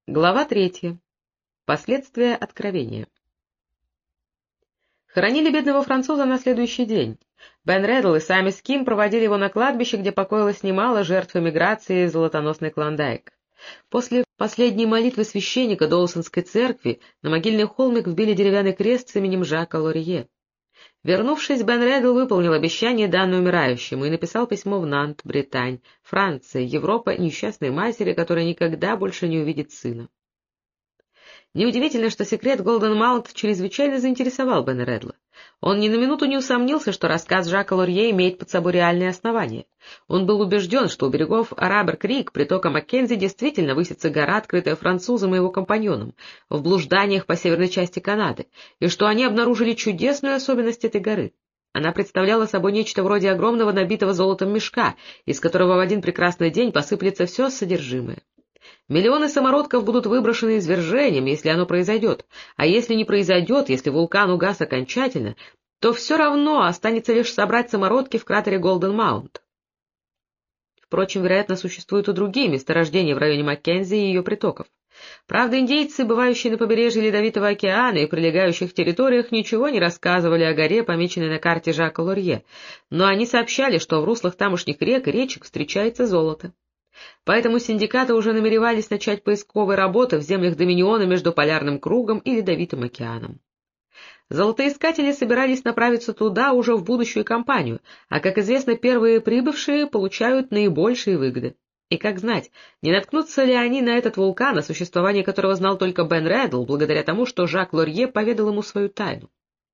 Глава 3. Последствия откровения. Хоронили бедного француза на следующий день. Бен Реддл и Сами Ским проводили его на кладбище, где покоилось немало жертв эмиграции в золотоносный Клондайк. После последней молитвы священника Доусонской церкви на могильный холмик вбили деревянный крест с именем Жака Лорье. Вернувшись, Бен Реддл выполнил обещание, данное умирающему, и написал письмо в Нант, Британь, Франция, Европа, несчастной матери, которая никогда больше не увидит сына. Неудивительно, что секрет Голден Маунт чрезвычайно заинтересовал Бена Реддла. Он ни на минуту не усомнился, что рассказ Жака Лорье имеет под собой реальные основания. Он был убежден, что у берегов Арабер-Крик, притока Маккензи, действительно высится гора, открытая французом и его компаньоном, в блужданиях по северной части Канады, и что они обнаружили чудесную особенность этой горы. Она представляла собой нечто вроде огромного набитого золотом мешка, из которого в один прекрасный день посыплется все содержимое. Миллионы самородков будут выброшены извержением, если оно произойдет, а если не произойдет, если вулкан угас окончательно, то все равно останется лишь собрать самородки в кратере Голден Маунт. Впрочем, вероятно, существуют и другие месторождения в районе Маккензи и ее притоков. Правда, индейцы, бывающие на побережье Ледовитого океана и прилегающих территориях, ничего не рассказывали о горе, помеченной на карте Жака Лорье, но они сообщали, что в руслах тамошних рек и речек встречается золото. Поэтому синдикаты уже намеревались начать поисковые работы в землях Доминиона между Полярным кругом и Ледовитым океаном. Золотоискатели собирались направиться туда уже в будущую кампанию, а, как известно, первые прибывшие получают наибольшие выгоды. И как знать, не наткнутся ли они на этот вулкан, о существовании которого знал только Бен Реддл, благодаря тому, что Жак Лорье поведал ему свою тайну.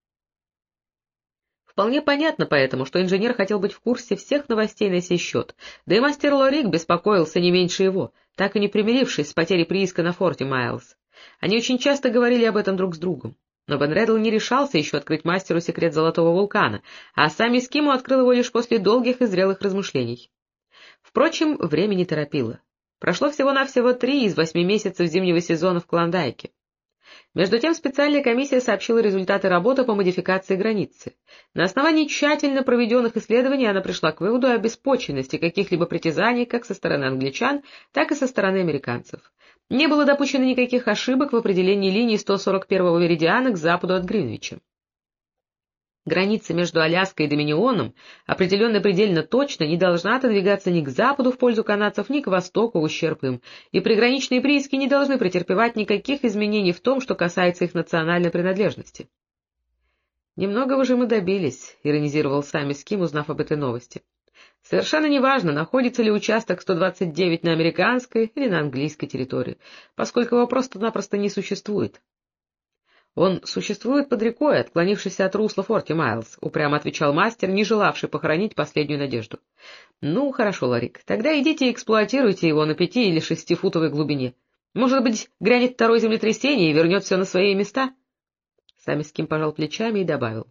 Вполне понятно поэтому, что инженер хотел быть в курсе всех новостей на сей счет, да и мастер Лорик беспокоился не меньше его, так и не примирившись с потерей прииска на форте Майлз. Они очень часто говорили об этом друг с другом. Но Бен Реддл не решался еще открыть мастеру секрет Золотого вулкана, а Сами Скиму открыл его лишь после долгих и зрелых размышлений. Впрочем, время не торопило. Прошло всего-навсего 3 из 8 месяцев зимнего сезона в Клондайке. Между тем специальная комиссия сообщила результаты работы по модификации границы. На основании тщательно проведенных исследований она пришла к выводу о беспочвенности каких-либо притязаний как со стороны англичан, так и со стороны американцев. Не было допущено никаких ошибок в определении линии 141-го меридиана к западу от Гринвича. Граница между Аляской и Доминионом, определенная предельно точно, не должна отодвигаться ни к западу в пользу канадцев, ни к востоку в ущерб им, и приграничные прииски не должны претерпевать никаких изменений в том, что касается их национальной принадлежности. «Немногого же мы добились», — иронизировал Сами Ским, узнав об этой новости. «Совершенно неважно, находится ли участок 129 на американской или на английской территории, поскольку его просто-напросто не существует». «Он существует под рекой, отклонившись от русла форте Майлз», — упрямо отвечал мастер, не желавший похоронить последнюю надежду. «Ну, хорошо, Ларик, тогда идите и эксплуатируйте его на 5 или 6-футовой глубине. Может быть, грянет второе землетрясение и вернет все на свои места?» Сами Ским пожал плечами и добавил.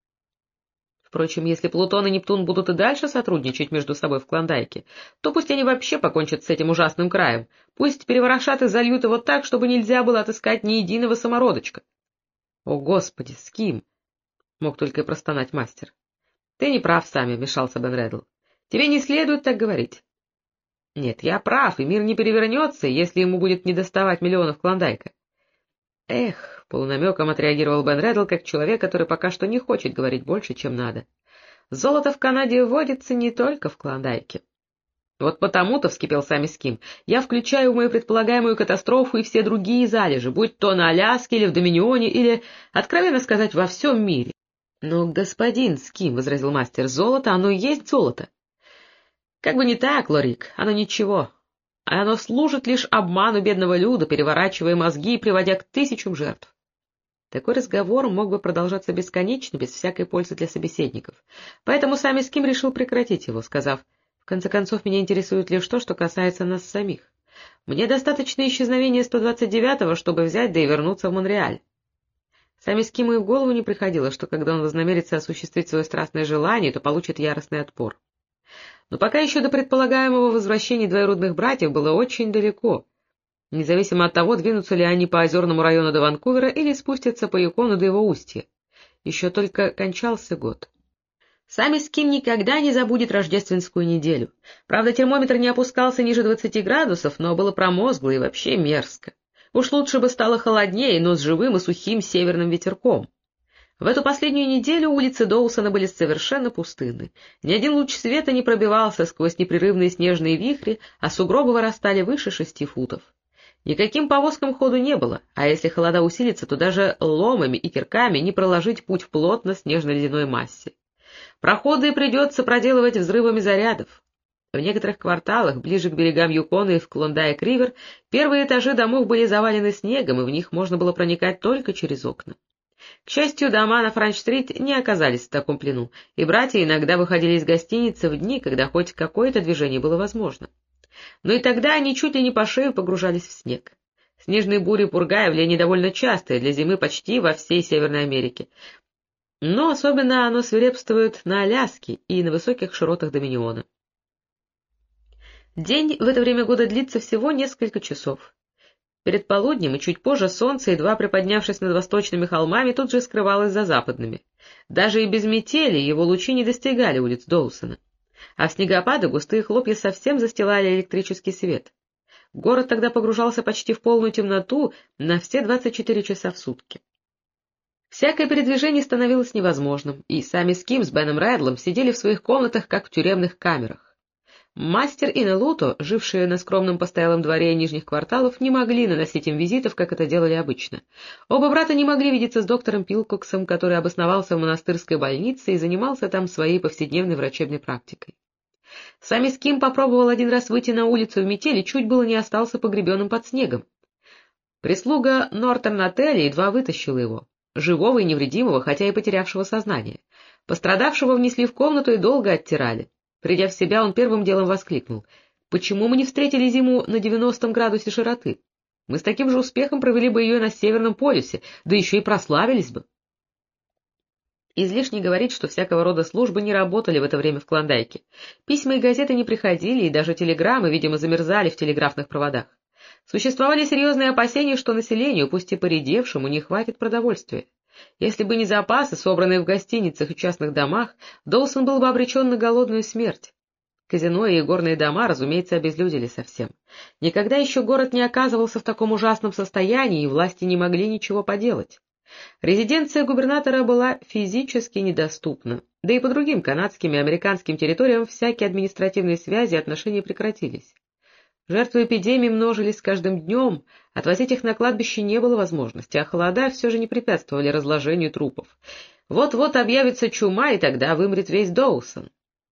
«Впрочем, если Плутон и Нептун будут и дальше сотрудничать между собой в Клондайке, то пусть они вообще покончат с этим ужасным краем, пусть переворошат и зальют его так, чтобы нельзя было отыскать ни единого самородочка». «О, Господи, Ским!» — мог только и простонать мастер. «Ты не прав, Сами», — вмешался Бен Реддл. «Тебе не следует так говорить». «Нет, я прав, и мир не перевернется, если ему будет недоставать миллионов Клондайка». «Эх», — полунамеком отреагировал Бен Реддл, как человек, который пока что не хочет говорить больше, чем надо. «Золото в Канаде водится не только в Клондайке». «Вот потому-то, — вскипел Сами Ским, — я включаю в мою предполагаемую катастрофу и все другие залежи, будь то на Аляске или в Доминионе, или, откровенно сказать, во всем мире». «Но, господин Ским, — возразил мастер, — золото, оно и есть золото». «Как бы не так, Лорик, оно ничего. Оно служит лишь обману бедного люда, переворачивая мозги и приводя к 1000 жертв». Такой разговор мог бы продолжаться бесконечно, без всякой пользы для собеседников. Поэтому Сами Ским решил прекратить его, сказав: «В конце концов, меня интересует лишь то, что касается нас самих. Мне достаточно исчезновения 129-го, чтобы взять да и вернуться в Монреаль». Сами Скиму и в голову не приходило, что когда он вознамерится осуществить свое страстное желание, то получит яростный отпор. Но пока еще до предполагаемого возвращения двоюродных братьев было очень далеко, независимо от того, двинутся ли они по озерному району до Ванкувера или спустятся по Юкону до его устья. Еще только кончался год. Сами Ским никогда не забудет рождественскую неделю. Правда, термометр не опускался ниже 20 градусов, но было промозгло и вообще мерзко. Уж лучше бы стало холоднее, но с живым и сухим северным ветерком. В эту последнюю неделю улицы Доусона были совершенно пустынны. Ни один луч света не пробивался сквозь непрерывные снежные вихри, а сугробы вырастали выше 6 футов. Никаким повозкам ходу не было, а если холода усилится, то даже ломами и кирками не проложить путь в плотно снежно-ледяной массе. Проходы придется проделывать взрывами зарядов. В некоторых кварталах, ближе к берегам Юкона и в Клондайк-Ривер, первые этажи домов были завалены снегом, и в них можно было проникать только через окна. К счастью, дома на Франч-стрит не оказались в таком плену, и братья иногда выходили из гостиницы в дни, когда хоть какое-то движение было возможно. Но и тогда они чуть ли не по шею погружались в снег. Снежные бури и пурга явление довольно частое для зимы почти во всей Северной Америке, но особенно оно свирепствует на Аляске и на высоких широтах Доминиона. День в это время года длится всего несколько часов. Перед полуднем и чуть позже солнце, едва приподнявшись над восточными холмами, тут же скрывалось за западными. Даже и без метели его лучи не достигали улиц Доусона. А в снегопады густые хлопья совсем застилали электрический свет. Город тогда погружался почти в полную темноту на все 24 часа в сутки. Всякое передвижение становилось невозможным, и сами Ским с Беном Рэдлом сидели в своих комнатах, как в тюремных камерах. Мастер и Нелуто, жившие на скромном постоялом дворе нижних кварталов, не могли наносить им визитов, как это делали обычно. Оба брата не могли видеться с доктором Пилкоксом, который обосновался в монастырской больнице и занимался там своей повседневной врачебной практикой. Сами Ским попробовал один раз выйти на улицу в метель и чуть было не остался погребенным под снегом. Прислуга Нортон-отеля едва вытащила его, живого и невредимого, хотя и потерявшего сознание. Пострадавшего внесли в комнату и долго оттирали. Придя в себя, он первым делом воскликнул: «Почему мы не встретили зиму на 90 градусе широты? Мы с таким же успехом провели бы ее на Северном полюсе, да еще и прославились бы». Излишне говорить, что всякого рода службы не работали в это время в Клондайке. Письма и газеты не приходили, и даже телеграммы, видимо, замерзали в телеграфных проводах. Существовали серьезные опасения, что населению, пусть и поредевшему, не хватит продовольствия. Если бы не запасы, собранные в гостиницах и частных домах, Доусон был бы обречен на голодную смерть. Казино и игорные дома, разумеется, обезлюдили совсем. Никогда еще город не оказывался в таком ужасном состоянии, и власти не могли ничего поделать. Резиденция губернатора была физически недоступна, да и по другим канадским и американским территориям всякие административные связи и отношения прекратились. Жертвы эпидемии множились с каждым днем, отвозить их на кладбище не было возможности, а холода все же не препятствовали разложению трупов. Вот-вот объявится чума, и тогда вымрет весь Доусон.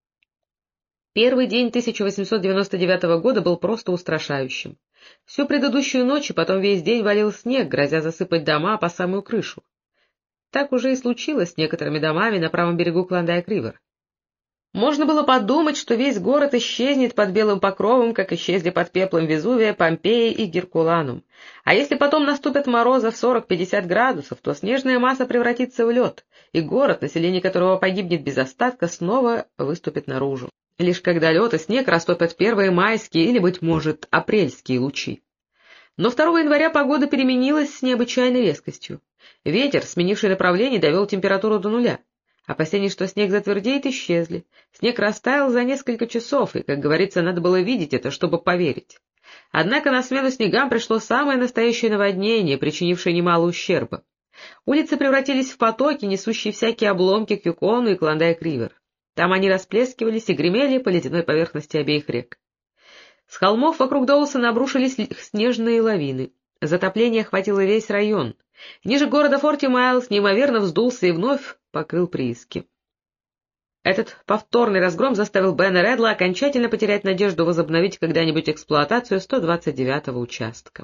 Первый день 1899 года был просто устрашающим. Всю предыдущую ночь и потом весь день валил снег, грозя засыпать дома по самую крышу. Так уже и случилось с некоторыми домами на правом берегу Клондайк-Ривер. Можно было подумать, что весь город исчезнет под белым покровом, как исчезли под пеплом Везувия, Помпеи и Геркуланум. А если потом наступят морозы в 40-50 градусов, то снежная масса превратится в лед, и город, население которого погибнет без остатка, снова выступит наружу. Лишь когда лед и снег растопят первые майские или, быть может, апрельские лучи. Но 2 января погода переменилась с необычайной резкостью. Ветер, сменивший направление, довел температуру до 0. Опасения, что снег затвердеет, исчезли. Снег растаял за несколько часов, и, как говорится, надо было видеть это, чтобы поверить. Однако на смену снегам пришло самое настоящее наводнение, причинившее немало ущерба. Улицы превратились в потоки, несущие всякие обломки к Юкону и Клондайк-Ривер. Там они расплескивались и гремели по ледяной поверхности обеих рек. С холмов вокруг Доусона обрушились снежные лавины. Затопление охватило весь район. Ниже города Форти Майлз неимоверно вздулся и вновь покрыл прииски. Этот повторный разгром заставил Бена Рэдла окончательно потерять надежду возобновить когда-нибудь эксплуатацию 129-го участка.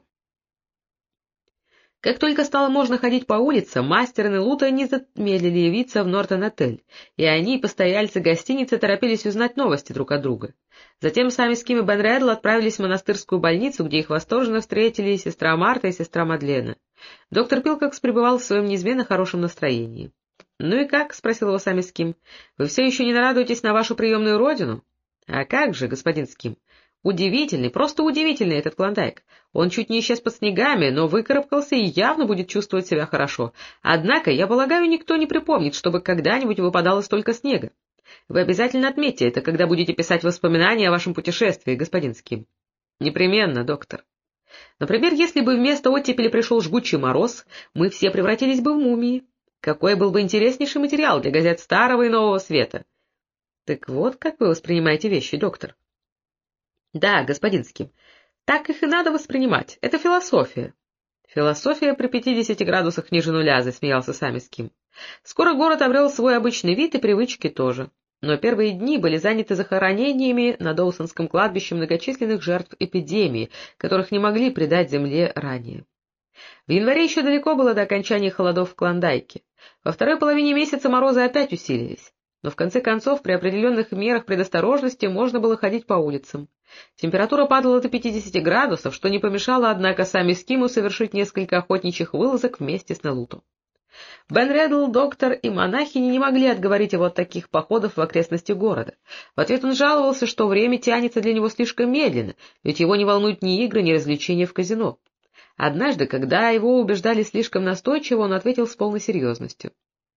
Как только стало можно ходить по улицам, мастер и Нелуто не замедлили явиться в Нортон-отель, и они, постояльцы гостиницы, торопились узнать новости друг от друга. Затем сами Ским и Бен Рэдл отправились в монастырскую больницу, где их восторженно встретили сестра Марта и сестра Мадлена. Доктор Пилкокс пребывал в своем неизменно хорошем настроении. — Ну и как? — спросил его сами Ским. — Вы все еще не нарадуетесь на вашу приемную родину? — А как же, господин Ским? Удивительный, просто удивительный этот Клондайк. Он чуть не исчез под снегами, но выкарабкался и явно будет чувствовать себя хорошо. Однако, я полагаю, никто не припомнит, чтобы когда-нибудь выпадало столько снега. Вы обязательно отметьте это, когда будете писать воспоминания о вашем путешествии, господин Ским. — Непременно, доктор. Например, если бы вместо оттепели пришел жгучий мороз, мы все превратились бы в мумии. Какой был бы интереснейший материал для газет Старого и Нового Света. Так вот, как вы воспринимаете вещи, доктор? Да, господин Ским, так их и надо воспринимать. Это философия. Философия при 50 градусах ниже нуля, засмеялся сами Ским. Скоро город обрел свой обычный вид и привычки тоже. Но первые дни были заняты захоронениями на Доусонском кладбище многочисленных жертв эпидемии, которых не могли предать земле ранее. В январе еще далеко было до окончания холодов в Клондайке. Во второй половине месяца морозы опять усилились. Но в конце концов при определенных мерах предосторожности можно было ходить по улицам. Температура падала до 50 градусов, что не помешало, однако, сами Скиму совершить несколько охотничьих вылазок вместе с Нелутом. Бен Реддл, доктор и монахини не могли отговорить его от таких походов в окрестности города. В ответ он жаловался, что время тянется для него слишком медленно, ведь его не волнуют ни игры, ни развлечения в казино. Однажды, когда его убеждали слишком настойчиво, он ответил с полной серьезностью.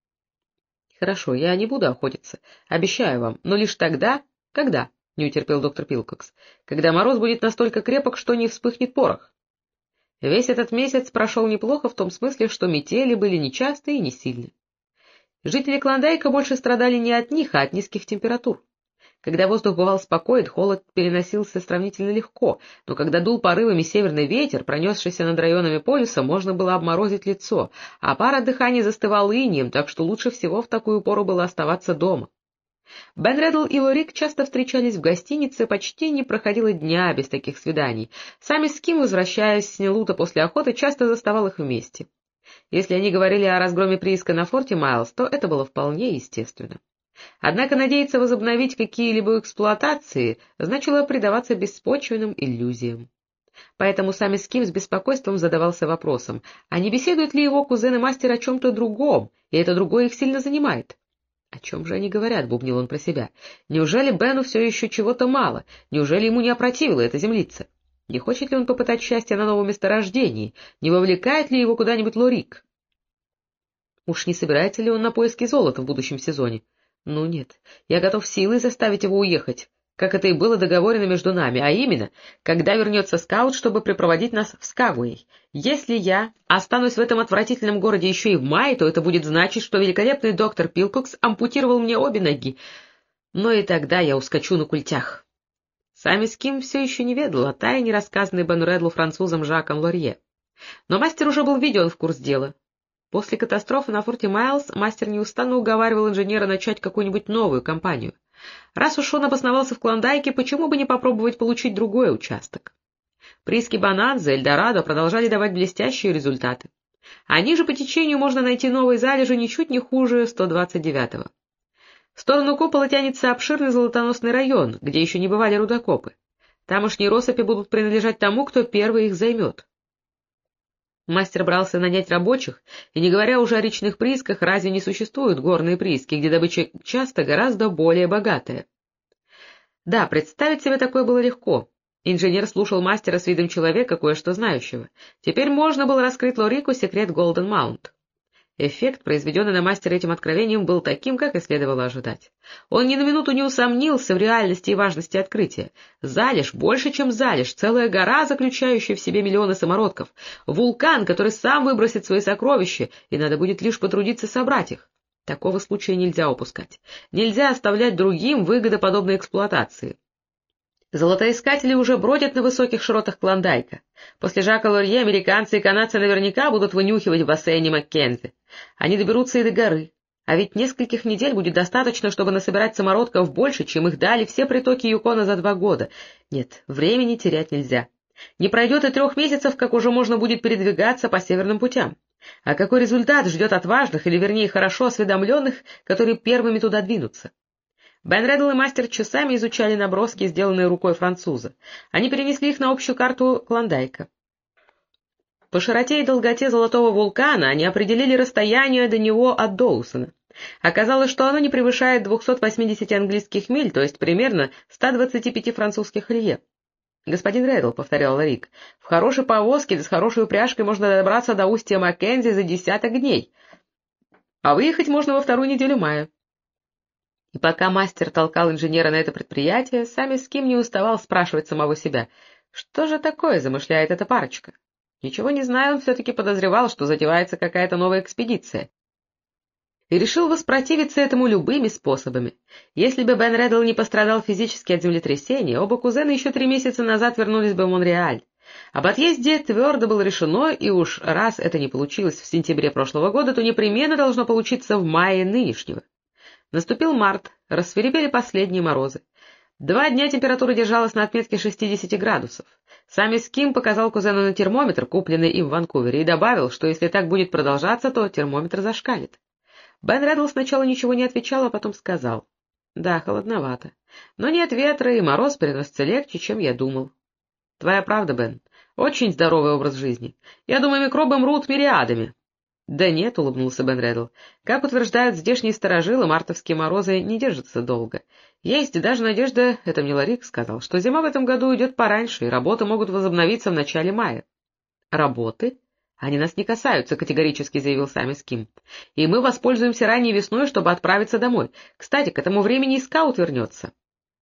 — Хорошо, я не буду охотиться, обещаю вам, но лишь тогда... — Когда? — не утерпел доктор Пилкокс. — Когда мороз будет настолько крепок, что не вспыхнет порох. Весь этот месяц прошел неплохо в том смысле, что метели были нечастые и не сильны. Жители Клондайка больше страдали не от них, а от низких температур. Когда воздух бывал спокоен, холод переносился сравнительно легко, но когда дул порывами северный ветер, пронесшийся над районами полюса, можно было обморозить лицо, а пар от дыхания застывал инеем, так что лучше всего в такую пору было оставаться дома. Бен Реддл и Лорик часто встречались в гостинице, почти не проходило дня без таких свиданий. Сами Ским, возвращаясь с Нелута после охоты, часто заставал их вместе. Если они говорили о разгроме прииска на форте Майлз, то это было вполне естественно. Однако надеяться возобновить какие-либо эксплуатации значило предаваться беспочвенным иллюзиям. Поэтому сами Ским с беспокойством задавался вопросом, а не беседуют ли его кузен и мастер о чем-то другом, и это другое их сильно занимает. — О чем же они говорят? — бубнил он про себя. — Неужели Бену все еще чего-то мало? Неужели ему не опротивила эта землица? Не хочет ли он попытать счастья на новом месторождении? Не вовлекает ли его куда-нибудь Лорик? Уж не собирается ли он на поиски золота в будущем сезоне? Ну нет, я готов силой заставить его уехать, как это и было договорено между нами, а именно, когда вернется скаут, чтобы припроводить нас в Скагуэй. Если я останусь в этом отвратительном городе еще и в мае, то это будет значить, что великолепный доктор Пилкокс ампутировал мне обе ноги, но и тогда я ускочу на культях. Сами Ским все еще не ведал о тайне, рассказанной Бену Реддлу французом Жаком Лорье. Но мастер уже был введен в курс дела. После катастрофы на форте Майлз мастер неустанно уговаривал инженера начать какую-нибудь новую кампанию. Раз уж он обосновался в Клондайке, почему бы не попробовать получить другой участок? Прииски Бонанза и Эльдорадо продолжали давать блестящие результаты. А ниже по течению можно найти новые залежи ничуть не хуже 129-го. В сторону купола тянется обширный золотоносный район, где еще не бывали рудокопы. Тамошние россыпи будут принадлежать тому, кто первый их займет. Мастер брался нанять рабочих, и, не говоря уже о речных приисках, разве не существуют горные прииски, где добыча часто гораздо более богатая? Да, представить себе такое было легко. Инженер слушал мастера с видом человека, кое-что знающего. Теперь можно было раскрыть Лорику секрет Голден Маунт. Эффект, произведенный на мастера этим откровением, был таким, как и следовало ожидать. Он ни на минуту не усомнился в реальности и важности открытия. Залежь, больше, чем залежь, целая гора, заключающая в себе миллионы самородков, вулкан, который сам выбросит свои сокровища, и надо будет лишь потрудиться собрать их. Такого случая нельзя упускать. Нельзя оставлять другим выгодоподобной эксплуатации. Золотоискатели уже бродят на высоких широтах Клондайка. После Жака Лорье американцы и канадцы наверняка будут вынюхивать в бассейне Маккензи. Они доберутся и до горы. А ведь нескольких недель будет достаточно, чтобы насобирать самородков больше, чем их дали все притоки Юкона за 2 года. Нет, времени терять нельзя. Не пройдет и 3 месяцев, как уже можно будет передвигаться по северным путям. А какой результат ждет отважных, или вернее хорошо осведомленных, которые первыми туда двинутся? Бен Реддл и мастер часами изучали наброски, сделанные рукой француза. Они перенесли их на общую карту Клондайка. По широте и долготе золотого вулкана они определили расстояние до него от Доусона. Оказалось, что оно не превышает 280 английских миль, то есть примерно 125 французских лье. — Господин Реддл, — повторял Лорик, — в хорошей повозке да с хорошей упряжкой можно добраться до устья Маккензи за 10 дней, а выехать можно во 2-ю неделю мая. И пока мастер толкал инженера на это предприятие, сами Ским не уставал спрашивать самого себя, Что же такое замышляет эта парочка? Ничего не зная, он все-таки подозревал, что затевается какая-то новая экспедиция. И решил воспротивиться этому любыми способами. Если бы Бен Реддл не пострадал физически от землетрясения, оба кузена еще 3 месяца назад вернулись бы в Монреаль. Об отъезде твердо было решено, и уж раз это не получилось в сентябре прошлого года, то непременно должно получиться в мае нынешнего. Наступил март, рассвирепели последние морозы. 2 дня температура держалась на отметке 60 градусов. Сами Ским показал кузену на термометр, купленный им в Ванкувере, и добавил, что если так будет продолжаться, то термометр зашкалит. Бен Реддл сначала ничего не отвечал, а потом сказал: «Да, холодновато. Но нет ветра, и мороз переносится легче, чем я думал». «Твоя правда, Бен. Очень здоровый образ жизни. Я думаю, микробы мрут мириадами». «Да нет», — улыбнулся Бен Реддл. «Как утверждают здешние старожилы, мартовские морозы не держатся долго. Есть даже надежда, это мне Ларик сказал, что зима в этом году идет пораньше, и работы могут возобновиться в начале мая». «Работы? Они нас не касаются», — категорически заявил Сами Ским. «И мы воспользуемся ранней весной, чтобы отправиться домой. Кстати, к этому времени и скаут вернется».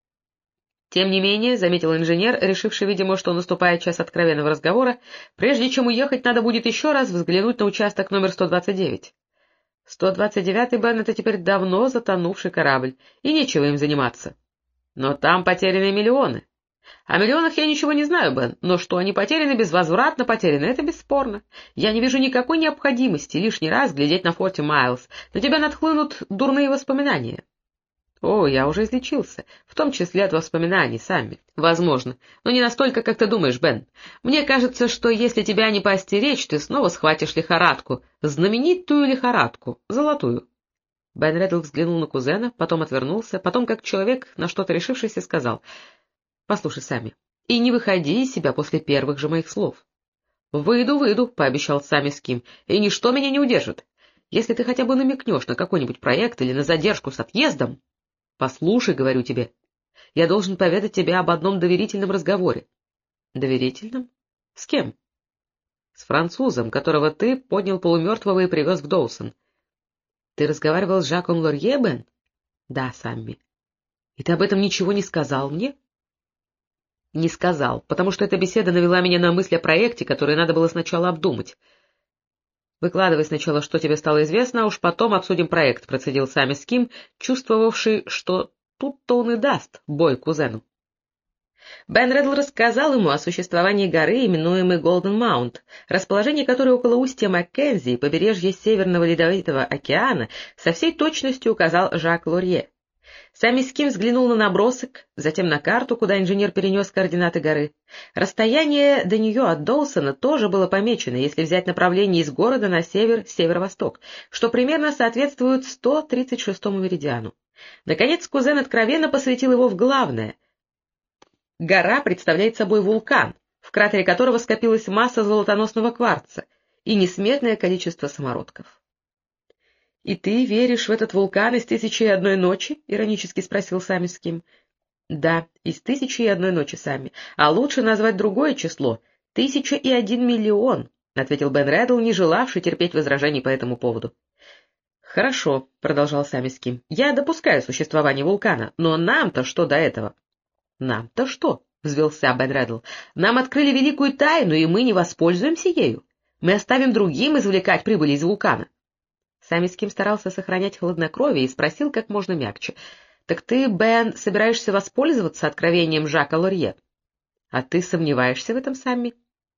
Тем не менее, — заметил инженер, решивший, видимо, что наступает час откровенного разговора, — прежде чем уехать, надо будет еще раз взглянуть на участок номер 129. 129-й, Бен, — это теперь давно затонувший корабль, и нечего им заниматься. Но там потеряны миллионы. О миллионах я ничего не знаю, Бен, но что они потеряны, безвозвратно потеряны, это бесспорно. Я не вижу никакой необходимости лишний раз глядеть на форте Майлз. На тебя надхлынут дурные воспоминания. О, я уже излечился, в том числе от воспоминаний, Самми. Возможно, но не настолько, как ты думаешь, Бен. Мне кажется, что если тебя не поостеречь, ты снова схватишь лихорадку, знаменитую лихорадку, золотую. Бен Реддл взглянул на кузена, потом отвернулся, потом, как человек, на что-то решившийся, сказал: «Послушай, Самми, и не выходи из себя после первых же моих слов». «Выйду», — пообещал Сами Ским, — «и ничто меня не удержит. Если ты хотя бы намекнешь на какой-нибудь проект или на задержку с отъездом...» «Послушай, — говорю тебе, — я должен поведать тебе об одном доверительном разговоре». «Доверительном? С кем?» «С французом, которого ты поднял полумертвого и привез в Доусон». «Ты разговаривал с Жаком Лорье, Бен?» «Да, Самми». «И ты об этом ничего не сказал мне?» «Не сказал, потому что эта беседа навела меня на мысль о проекте, который надо было сначала обдумать». «Выкладывай сначала, что тебе стало известно, а уж потом обсудим проект», — процедил Сами Ским, чувствовавший, что тут-то он и даст бой кузену. Бен Реддл рассказал ему о существовании горы, именуемой Голден Маунт, расположение которой около устья Маккензи и побережья Северного Ледовитого океана со всей точностью указал Жак Лорье. Сами Ским взглянул на набросок, затем на карту, куда инженер перенес координаты горы. Расстояние до нее от Доусона тоже было помечено, если взять направление из города на север-северо-восток, что примерно соответствует 136-му меридиану. Наконец, кузен откровенно посвятил его в главное. Гора представляет собой вулкан, в кратере которого скопилась масса золотоносного кварца и несметное количество самородков. — И ты веришь в этот вулкан из «1001 ночи»? — иронически спросил Сами Ским. — Да, из «1001 ночи», Сами. А лучше назвать другое число — 1001 миллион, — ответил Бен Реддл, не желавший терпеть возражений по этому поводу. — Хорошо, — продолжал Сами Ским. — Я допускаю существование вулкана, но нам-то что до этого? — Нам-то что? — взвился Бен Реддл. — Нам открыли великую тайну, и мы не воспользуемся ею. Мы оставим другим извлекать прибыли из вулкана. Сами Ским старался сохранять хладнокровие и спросил как можно мягче: — Так ты, Бен, собираешься воспользоваться откровением Жака Лорье? — А ты сомневаешься в этом, Самми?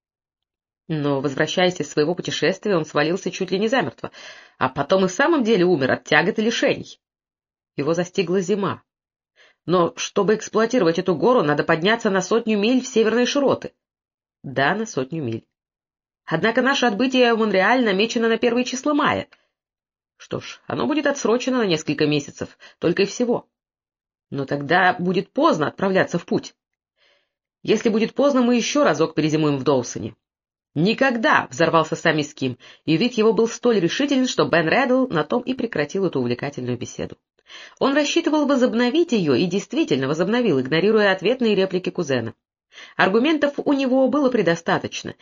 Но, возвращаясь из своего путешествия, он свалился чуть ли не замертво, а потом и в самом деле умер от тягот и лишений. Его застигла зима. Но чтобы эксплуатировать эту гору, надо подняться на 100 миль в северные широты. — Да, на 100 миль. Однако наше отбытие в Монреаль намечено на 1 число мая. Что ж, оно будет отсрочено на несколько месяцев, только и всего. Но тогда будет поздно отправляться в путь. Если будет поздно, мы еще разок перезимуем в Доусоне. «Никогда!» — взорвался Сами Ским, и вид его был столь решителен, что Бен Реддл на том и прекратил эту увлекательную беседу. Он рассчитывал возобновить ее и действительно возобновил, игнорируя ответные реплики кузена. Аргументов у него было предостаточно.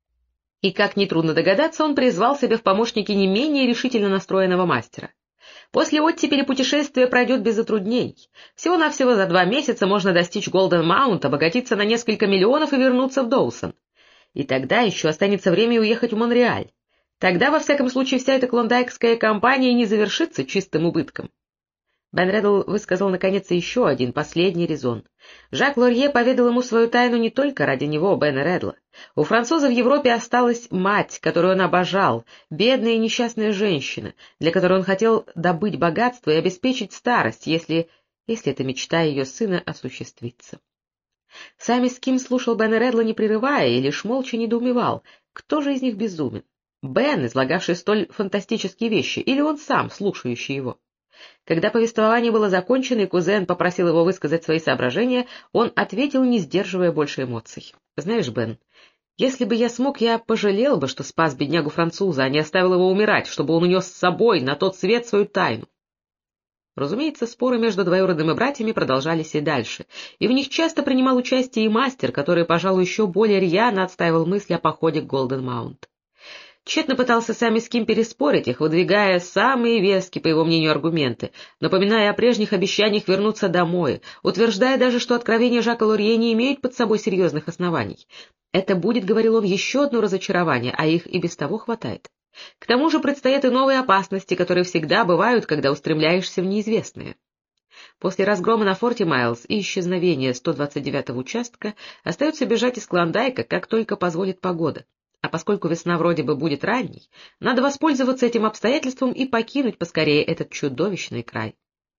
И, как нетрудно догадаться, он призвал себе в помощники не менее решительно настроенного мастера. После оттепели путешествие пройдет без затруднений. Всего-навсего за 2 месяца можно достичь Голден-Маунт, обогатиться на несколько миллионов и вернуться в Доусон. И тогда еще останется время уехать в Монреаль. Тогда, во всяком случае, вся эта клондайкская кампания не завершится чистым убытком. Бен Реддл высказал, наконец, еще один, последний резон. Жак Лорье поведал ему свою тайну не только ради него, Бена Реддла. У француза в Европе осталась мать, которую он обожал, бедная и несчастная женщина, для которой он хотел добыть богатство и обеспечить старость, если эта мечта ее сына осуществится. Сами Ским слушал Бена Реддла, не прерывая, и лишь молча недоумевал, кто же из них безумен. Бен, излагавший столь фантастические вещи, или он сам, слушающий его? Когда повествование было закончено и кузен попросил его высказать свои соображения, он ответил, не сдерживая больше эмоций. — Знаешь, Бен, если бы я смог, я пожалел бы, что спас беднягу-француза, а не оставил его умирать, чтобы он унес с собой на тот свет свою тайну. Разумеется, споры между двоюродными братьями продолжались и дальше, и в них часто принимал участие и мастер, который, пожалуй, еще более рьяно отстаивал мысли о походе к Голден-Маунт. Тщетно пытался сами с Ким переспорить их, выдвигая самые веские, по его мнению, аргументы, напоминая о прежних обещаниях вернуться домой, утверждая даже, что откровения Жака Лорье не имеют под собой серьезных оснований. Это будет, говорил он, еще одно разочарование, а их и без того хватает. К тому же предстоят и новые опасности, которые всегда бывают, когда устремляешься в неизвестное. После разгрома на форте Майлз и исчезновения 129-го участка остается бежать из Клондайка, как только позволит погода. А поскольку весна вроде бы будет ранней, надо воспользоваться этим обстоятельством и покинуть поскорее этот чудовищный край.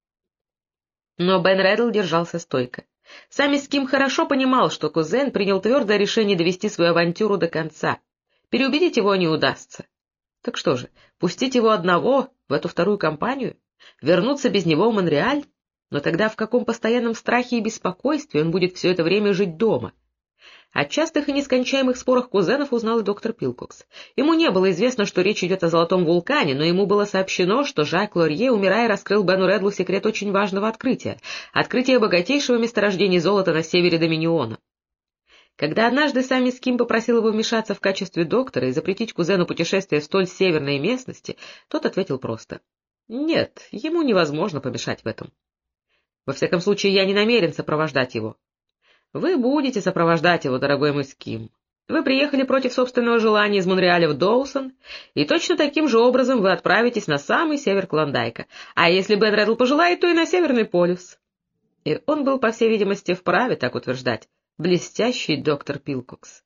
Но Бен Реддл держался стойко. Сами Ским хорошо понимал, что кузен принял твердое решение довести свою авантюру до конца. Переубедить его не удастся. Так что же, пустить его одного в эту вторую кампанию? Вернуться без него в Монреаль? Но тогда в каком постоянном страхе и беспокойстве он будет все это время жить дома? О частых и нескончаемых спорах кузенов узнал и доктор Пилкокс. Ему не было известно, что речь идет о золотом вулкане, но ему было сообщено, что Жак Лорье, умирая, раскрыл Бену Реддлу секрет очень важного открытия — открытия богатейшего месторождения золота на севере Доминиона. Когда однажды сами Ским попросил его вмешаться в качестве доктора и запретить кузену путешествие в столь северной местности, тот ответил просто: «Нет, ему невозможно помешать в этом. Во всяком случае, я не намерен сопровождать его». Вы будете сопровождать его, дорогой мой Ским. Вы приехали против собственного желания из Монреаля в Доусон, и точно таким же образом вы отправитесь на самый север Клондайка, а если Бен Реддл пожелает, то и на Северный полюс. И он был, по всей видимости, вправе так утверждать. Блестящий доктор Пилкокс.